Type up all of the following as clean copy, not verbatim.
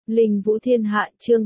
Linh Vũ Thiên Hạ chương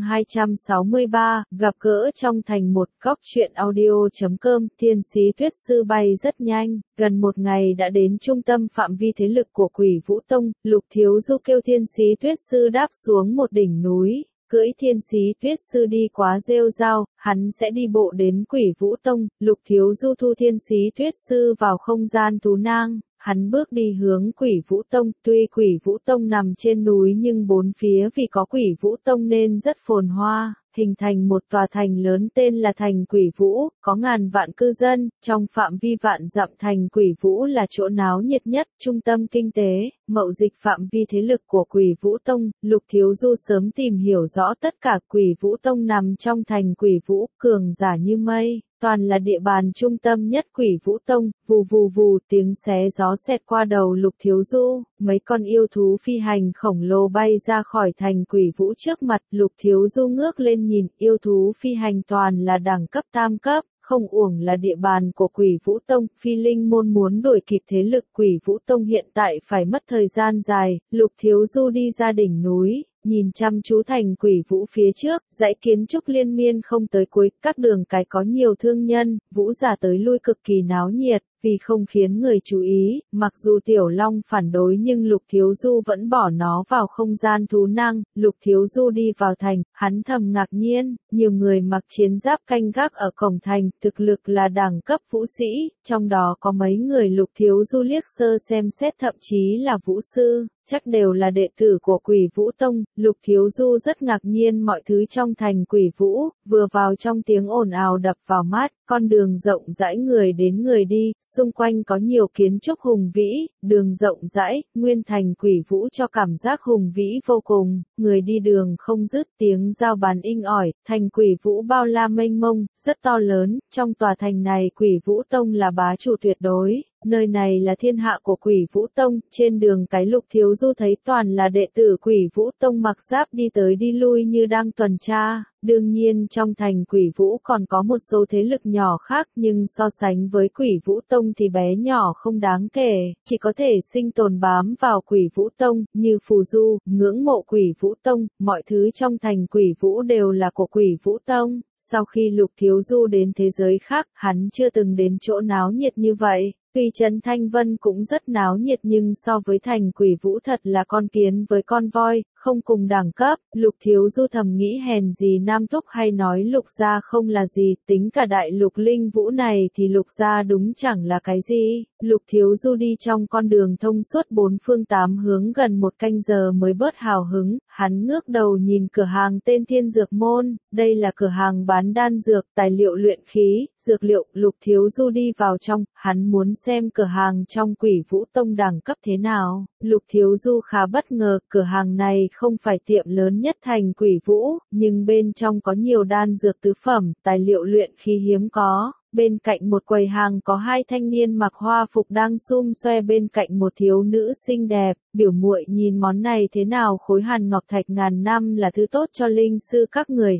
263, gặp gỡ trong thành một góc truyện audio.com. Thiên sĩ Tuyết Sư bay rất nhanh, gần một ngày đã đến trung tâm phạm vi thế lực của Quỷ Vũ Tông. Lục Thiếu Du kêu Thiên sĩ Tuyết Sư đáp xuống một đỉnh núi, cưỡi Thiên sĩ Tuyết Sư đi quá rêu rao, hắn sẽ đi bộ đến Quỷ Vũ Tông. Lục Thiếu Du thu Thiên sĩ Tuyết Sư vào không gian thú nang. Hắn bước đi hướng Quỷ Vũ Tông, tuy Quỷ Vũ Tông nằm trên núi nhưng bốn phía vì có Quỷ Vũ Tông nên rất phồn hoa, hình thành một tòa thành lớn tên là thành Quỷ Vũ, có ngàn vạn cư dân, trong phạm vi vạn dặm thành Quỷ Vũ là chỗ náo nhiệt nhất, trung tâm kinh tế, mậu dịch phạm vi thế lực của Quỷ Vũ Tông. Lục Thiếu Du sớm tìm hiểu rõ tất cả. Quỷ Vũ Tông nằm trong thành Quỷ Vũ, cường giả như mây. Toàn là địa bàn trung tâm nhất Quỷ Vũ Tông. Vù vù vù, tiếng xé gió xẹt qua đầu Lục Thiếu Du, mấy con yêu thú phi hành khổng lồ bay ra khỏi thành Quỷ Vũ trước mặt. Lục Thiếu Du ngước lên nhìn, yêu thú phi hành toàn là đẳng cấp tam cấp, không uổng là địa bàn của Quỷ Vũ Tông. Phi Linh môn muốn đuổi kịp thế lực Quỷ Vũ Tông hiện tại phải mất thời gian dài. Lục Thiếu Du đi ra đỉnh núi, nhìn chăm chú thành Quỷ Vũ phía trước, dãy kiến trúc liên miên không tới cuối, các đường cái có nhiều thương nhân, vũ giả tới lui cực kỳ náo nhiệt. Vì không khiến người chú ý, mặc dù Tiểu Long phản đối nhưng Lục Thiếu Du vẫn bỏ nó vào không gian thú năng. Lục Thiếu Du đi vào thành, hắn thầm ngạc nhiên, nhiều người mặc chiến giáp canh gác ở cổng thành, thực lực là đẳng cấp vũ sĩ, trong đó có mấy người Lục Thiếu Du liếc sơ xem xét thậm chí là vũ sư, chắc đều là đệ tử của Quỷ Vũ Tông. Lục Thiếu Du rất ngạc nhiên mọi thứ trong thành Quỷ Vũ, vừa vào trong tiếng ồn ào đập vào mắt, con đường rộng rãi người đến người đi, xung quanh có nhiều kiến trúc hùng vĩ, đường rộng rãi, nguyên thành Quỷ Vũ cho cảm giác hùng vĩ vô cùng, người đi đường không dứt, tiếng giao bán inh ỏi. Thành Quỷ Vũ bao la mênh mông, rất to lớn, trong tòa thành này Quỷ Vũ Tông là bá chủ tuyệt đối. Nơi này là thiên hạ của Quỷ Vũ Tông. Trên đường cái Lục Thiếu Du thấy toàn là đệ tử Quỷ Vũ Tông mặc giáp đi tới đi lui như đang tuần tra. Đương nhiên trong thành Quỷ Vũ còn có một số thế lực nhỏ khác nhưng so sánh với Quỷ Vũ Tông thì bé nhỏ không đáng kể, chỉ có thể sinh tồn bám vào Quỷ Vũ Tông, như phù du, ngưỡng mộ Quỷ Vũ Tông, mọi thứ trong thành Quỷ Vũ đều là của Quỷ Vũ Tông. Sau khi Lục Thiếu Du đến thế giới khác, hắn chưa từng đến chỗ náo nhiệt như vậy. Tuy Trấn Thanh Vân cũng rất náo nhiệt nhưng so với thành Quỷ Vũ thật là con kiến với con voi, không cùng đẳng cấp. Lục Thiếu Du thầm nghĩ hèn gì Nam Túc hay nói Lục gia không là gì, tính cả đại lục Linh Vũ này thì Lục gia đúng chẳng là cái gì. Lục Thiếu Du đi trong con đường thông suốt bốn phương tám hướng gần một canh giờ mới bớt hào hứng, hắn ngước đầu nhìn cửa hàng tên Thiên Dược Môn, đây là cửa hàng bán đan dược, tài liệu luyện khí, dược liệu. Lục Thiếu Du đi vào trong, hắn muốn xem cửa hàng trong Quỷ Vũ Tông đẳng cấp thế nào. Lục Thiếu Du khá bất ngờ, cửa hàng này không phải tiệm lớn nhất thành Quỷ Vũ, nhưng bên trong có nhiều đan dược tứ phẩm, tài liệu luyện khí hiếm có. Bên cạnh một quầy hàng có hai thanh niên mặc hoa phục đang sum xoe bên cạnh một thiếu nữ xinh đẹp. Biểu muội nhìn món này thế nào? Khối hàn ngọc thạch ngàn năm là thứ tốt cho linh sư các người.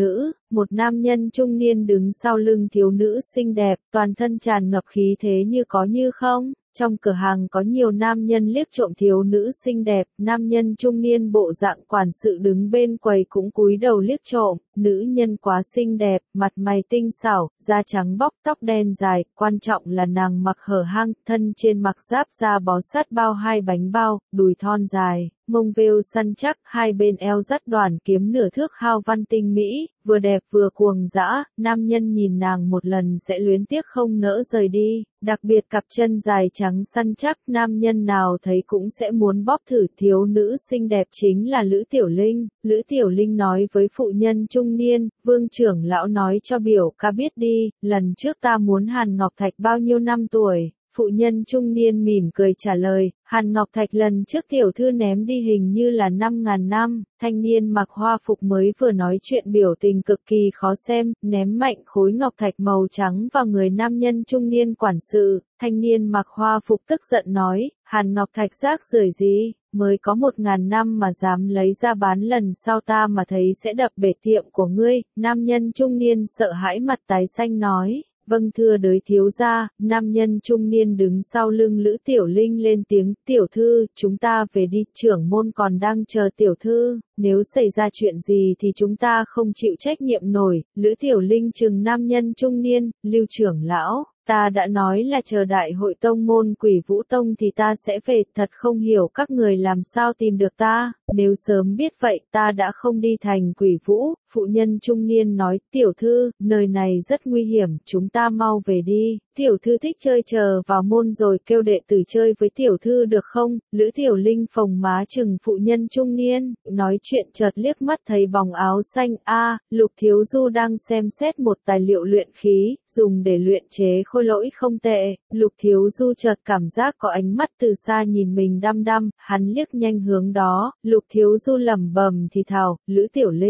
Một nam nhân trung niên đứng sau lưng thiếu nữ xinh đẹp, toàn thân tràn ngập khí thế như có như không. Trong cửa hàng có nhiều nam nhân liếc trộm thiếu nữ xinh đẹp, nam nhân trung niên bộ dạng quản sự đứng bên quầy cũng cúi đầu liếc trộm. Nữ nhân quá xinh đẹp, mặt mày tinh xảo, da trắng bóc, tóc đen dài, quan trọng là nàng mặc hở hang, thân trên mặc giáp da bó sát bao hai bánh bao, đùi thon dài, mông vêu săn chắc, hai bên eo dắt đoàn kiếm nửa thước hao văn tinh mỹ, vừa đẹp vừa cuồng dã. Nam nhân nhìn nàng một lần sẽ luyến tiếc không nỡ rời đi, đặc biệt cặp chân dài trắng săn chắc, nam nhân nào thấy cũng sẽ muốn bóp thử. Thiếu nữ xinh đẹp chính là Lữ Tiểu Linh. Lữ Tiểu Linh nói với phụ nhân trung niên, Vương trưởng lão nói cho biểu ca biết đi, lần trước ta muốn hàn ngọc thạch bao nhiêu năm tuổi. Phụ nhân trung niên mỉm cười trả lời, hàn ngọc thạch lần trước tiểu thư ném đi hình như là 5.000 năm. Thanh niên mặc hoa phục mới vừa nói chuyện biểu tình cực kỳ khó xem, ném mạnh khối ngọc thạch màu trắng vào người nam nhân trung niên quản sự. Thanh niên mặc hoa phục tức giận nói, hàn ngọc thạch rác rưởi gì, mới có 1.000 năm mà dám lấy ra bán, lần sau ta mà thấy sẽ đập bể tiệm của ngươi. Nam nhân trung niên sợ hãi mặt tái xanh nói, vâng thưa đới thiếu gia. Nam nhân trung niên đứng sau lưng Lữ Tiểu Linh lên tiếng, tiểu thư, chúng ta về đi, trưởng môn còn đang chờ tiểu thư. nếu xảy ra chuyện gì thì chúng ta không chịu trách nhiệm nổi. Lữ Tiểu Linh trừng nam nhân trung niên, Lưu trưởng lão. Ta đã nói là chờ đại hội tông môn Quỷ Vũ Tông thì ta sẽ về, thật không hiểu các người làm sao tìm được ta, nếu sớm biết vậy ta đã không đi thành Quỷ Vũ. Phụ nhân trung niên nói, tiểu thư, nơi này rất nguy hiểm, chúng ta mau về đi, tiểu thư thích chơi chờ vào môn rồi kêu đệ tử chơi với tiểu thư được không? Lữ Tiểu Linh phồng má chừng phụ nhân trung niên, nói chuyện chợt liếc mắt thấy bóng áo xanh, Lục Thiếu Du đang xem xét một tài liệu luyện khí, dùng để luyện chế khôi lỗi không tệ. Lục Thiếu Du chợt cảm giác có ánh mắt từ xa nhìn mình đăm đăm, hắn liếc nhanh hướng đó, Lục Thiếu Du lẩm bẩm thì thào, Lữ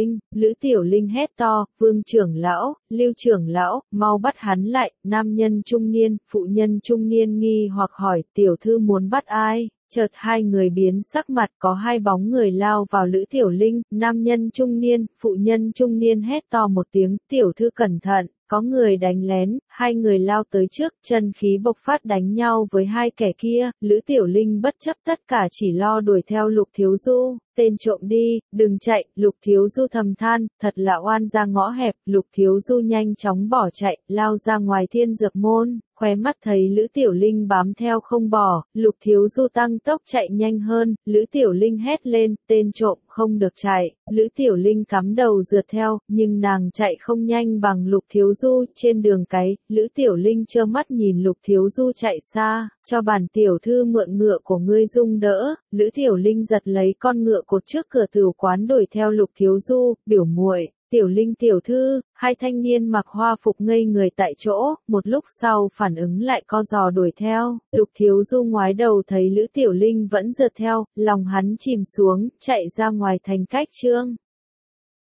Tiểu Linh hét to, Vương trưởng lão, Lưu trưởng lão, mau bắt hắn lại. Nam nhân trung niên, phụ nhân trung niên nghi hoặc hỏi, tiểu thư muốn bắt ai? Chợt hai người biến sắc mặt, có hai bóng người lao vào Lữ Tiểu Linh. Nam nhân trung niên, phụ nhân trung niên hét to một tiếng, tiểu thư cẩn thận, có người đánh lén. Hai người lao tới trước, chân khí bộc phát đánh nhau với hai kẻ kia. Lữ Tiểu Linh bất chấp tất cả chỉ lo đuổi theo Lục Thiếu Du. Tên trộm đi, đừng chạy. Lục Thiếu Du thầm than, thật là oan ra ngõ hẹp. Lục Thiếu Du nhanh chóng bỏ chạy, lao ra ngoài thiên dược môn. Khóe mắt thấy Lữ Tiểu Linh bám theo không bỏ, Lục Thiếu Du tăng tốc chạy nhanh hơn. Lữ Tiểu Linh hét lên, tên trộm không được chạy. Lữ Tiểu Linh cắm đầu rượt theo, nhưng nàng chạy không nhanh bằng Lục Thiếu Du. Trên đường cái, Lữ Tiểu Linh trơ mắt nhìn Lục Thiếu Du chạy xa, cho bản tiểu thư mượn ngựa của ngươi dung đỡ. Lữ Tiểu Linh giật lấy con ngựa cột trước cửa tửu quán đuổi theo Lục Thiếu Du, biểu muội. Tiểu Linh tiểu thư, hai thanh niên mặc hoa phục ngây người tại chỗ, một lúc sau phản ứng lại co giò đuổi theo. Lục Thiếu Du ngoái đầu thấy Lữ Tiểu Linh vẫn rượt theo, lòng hắn chìm xuống, chạy ra ngoài thành Cách Trương.